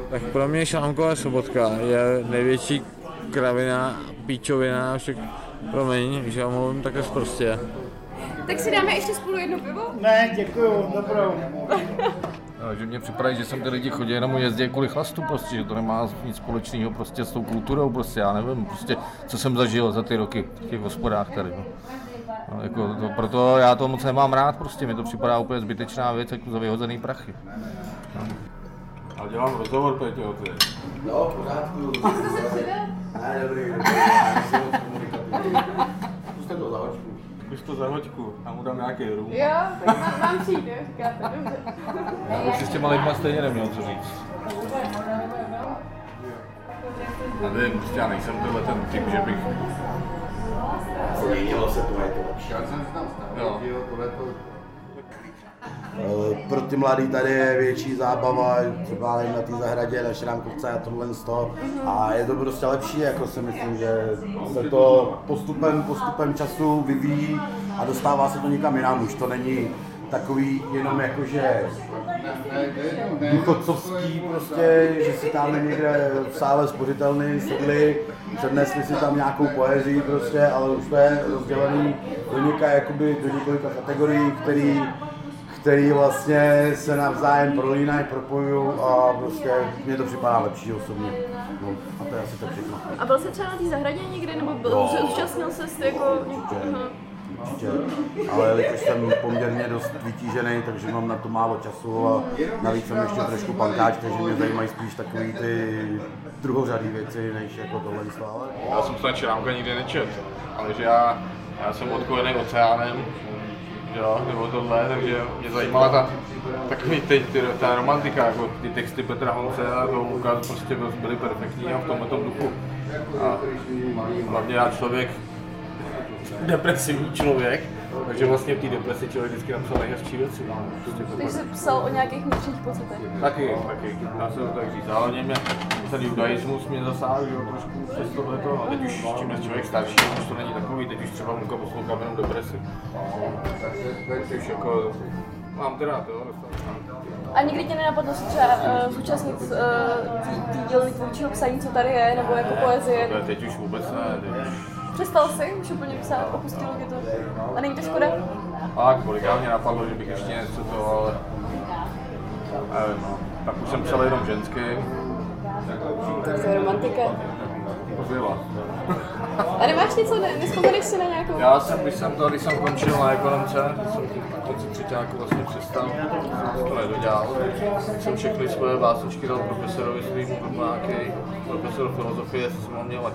Tak pro mě Šámková Sobotka je největší kravina, píčovina, však promiň, že já mluvím takhle prostě. Tak si dáme ještě spolu jedno pivo? Ne, děkuju, dobrou. No, že mně připadá, že sem ty lidi chodí jenom jezdí kvůli chlastu prostě, že to nemá nic společného prostě s tou kulturou prostě, já nevím, prostě, co jsem zažil za ty roky v těch hospodách tady, no. No, jako proto já to moc nemám rád prostě, mi to připadá úplně zbytečná věc, jako za vyhozený prachy. No. A dělám rozhovor, Peťo, o ty. No, v pořádku. Ne, dobrý. Puste to za hoďku. Pust to za hoďku, a mu dám nějaký rum. Jo, tak mám přijít, jo, říkáte, dobře. Já bych si s těma lidma stejně neměl co říct. Já nevím, prostě já nejsem tohle ten typ, že bych... Změnilo se to, je to lepší. Jo. Pro ty mladý tady je větší zábava, třeba na té zahradě, na Šrámkovce a tohle z toho. A je to prostě lepší, jako si myslím, že se to postupem času vyvíjí a dostává se to někam jinam. Už to není takový jenom jakože důchodcovský prostě, že si tam někde v sále spořitelny sedli, přednesli si tam nějakou poezii prostě, ale už to je rozdělený do několika kategorií, který vlastně se navzájem prolínají, propojují a prostě mně to připadá lepší osobně. No, a to je asi tak všechno. A byl jsi třeba na té zahradě někdy, nebo zúčastnil se jako... Určitě, ale jelikož jsem poměrně dost vytížený, takže mám na to málo času a navíc jsem ještě trošku pankáč, takže mě zajímají spíš takový ty druhořadý věci, než jako tohle stále. Já jsem snad Šrámka nikdy nečet, ale že já jsem odkojený oceánem, jo, nebo tohle, takže mě zajímala ta romantika, jako ty texty Petra Honce a toho Luka prostě byly perfektní a v tomhletom duchu. A hlavně já člověk, depresivní člověk, takže vlastně v té depresi člověk vždycky napsal nejhezčí věci. No, Takže jsi psal o nějakých vnitřních pocitech? Taky, dá se to tak říct. Hlavně ten judaismus mě zasáhl, jo, trošku přes tohleto, a teď už čím je člověk starší, už to není takový, teď už třeba Luka poslouchám jenom depresi. Tak už jako, mám to rád, jo, A nikdy tě nenapadlo se třeba zúčastnit té dílny tvůrčího psaní, co tady je, nebo jako poezie? Teď už vůbec ne, teď už. Přestal jsi už úplně psát, opustilo tě to? A není to škoda? Tak, kolikrát mě napadlo, že bych ještě něco to, ale nevím, no. Tak už jsem psal jenom ženský. To je romantika. To byla. A nemáš něco, nevzpomeneš si na nějakou? Já jsem, když jsem končil na ekonomce, jsem na konci třetíku vlastně přestal, to nedodělal. Tak jsem všechny svoje básničky dal profesorovi svým, nějaký profesor filozofie, jsem ho měl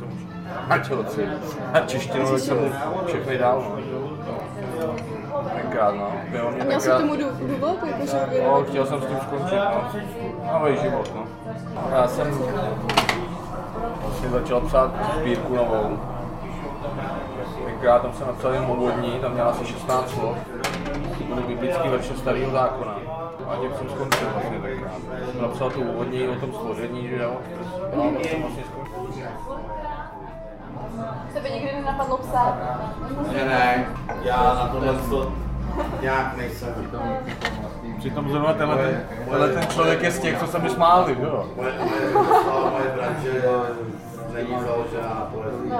a češtinu, tak jsem mu všechny dal. Tenkrát, no. A měl jsi k tomu důvod? No, chtěl jsem s tím skončit, no. Nový život, no. Já jsem vlastně začal psát sbírku novou. Tenkrát tam jsem napsal jen úvodní, tam měla asi 16 slov. To byly biblický verše Starého zákona. A tím jsem skončil vlastně tenkrát. Jsem napsal tu úvodní o tom složení, že jo. No, a jsem vlastně skončil. Tebe nikdy nenapadlo psát? Ne, já na tohle nějak nejsem. Přitom zrovna tenhle ten člověk je z těch, co se mi smáli, jo. Moje branže není založená na poezii.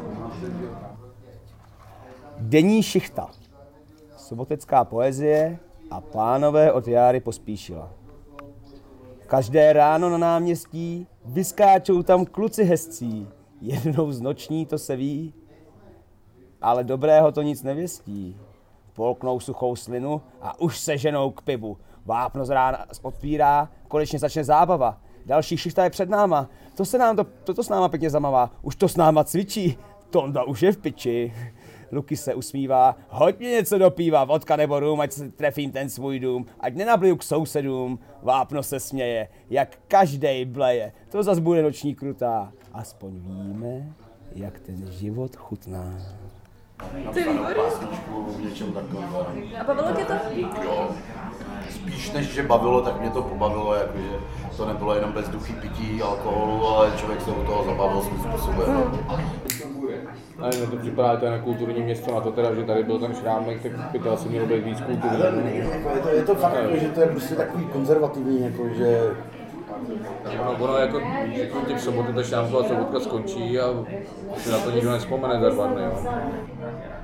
Denní šichta. Sobotecká poezie a pánové od Járy Pospíšila. Každé ráno na náměstí vyskáčou tam kluci hezcí. Jednou z noční to se ví, ale dobrého to nic nevěstí. Polknou suchou slinu a už se ženou k pivu. Vápno z rána otvírá, konečně začne zábava. Další šichta je před náma. To s náma pěkně zamavá. Už to s náma cvičí. Tonda už je v piči. Luky se usmívá. Hoď mě něco do piva, vodka nebo rum, ať se trefím ten svůj dům. Ať nenabliju k sousedům. Vápno se směje, jak každej bleje. To zas bude noční krutá. Aspoň víme, jak ten život chutná. Ty výborný. V něčem takovém. A bavilo tě to? Jo. Spíš než že bavilo, tak mě to pobavilo, jakože to nebylo jenom bezduchý pití alkoholu, ale člověk se u toho zabavil svým způsobem. Ne, mně to připadá, že to je nekulturní město na to teda, že tady byl ten Šrámek, tak by to asi mělo být víc kulturní. Je to fakt, že to je prostě takový konzervativní, jako, že Ono jako řeknu ty v sobotu, ta šámková sobotka skončí a si na to nikdo nevzpomene za 2 dny. Jo.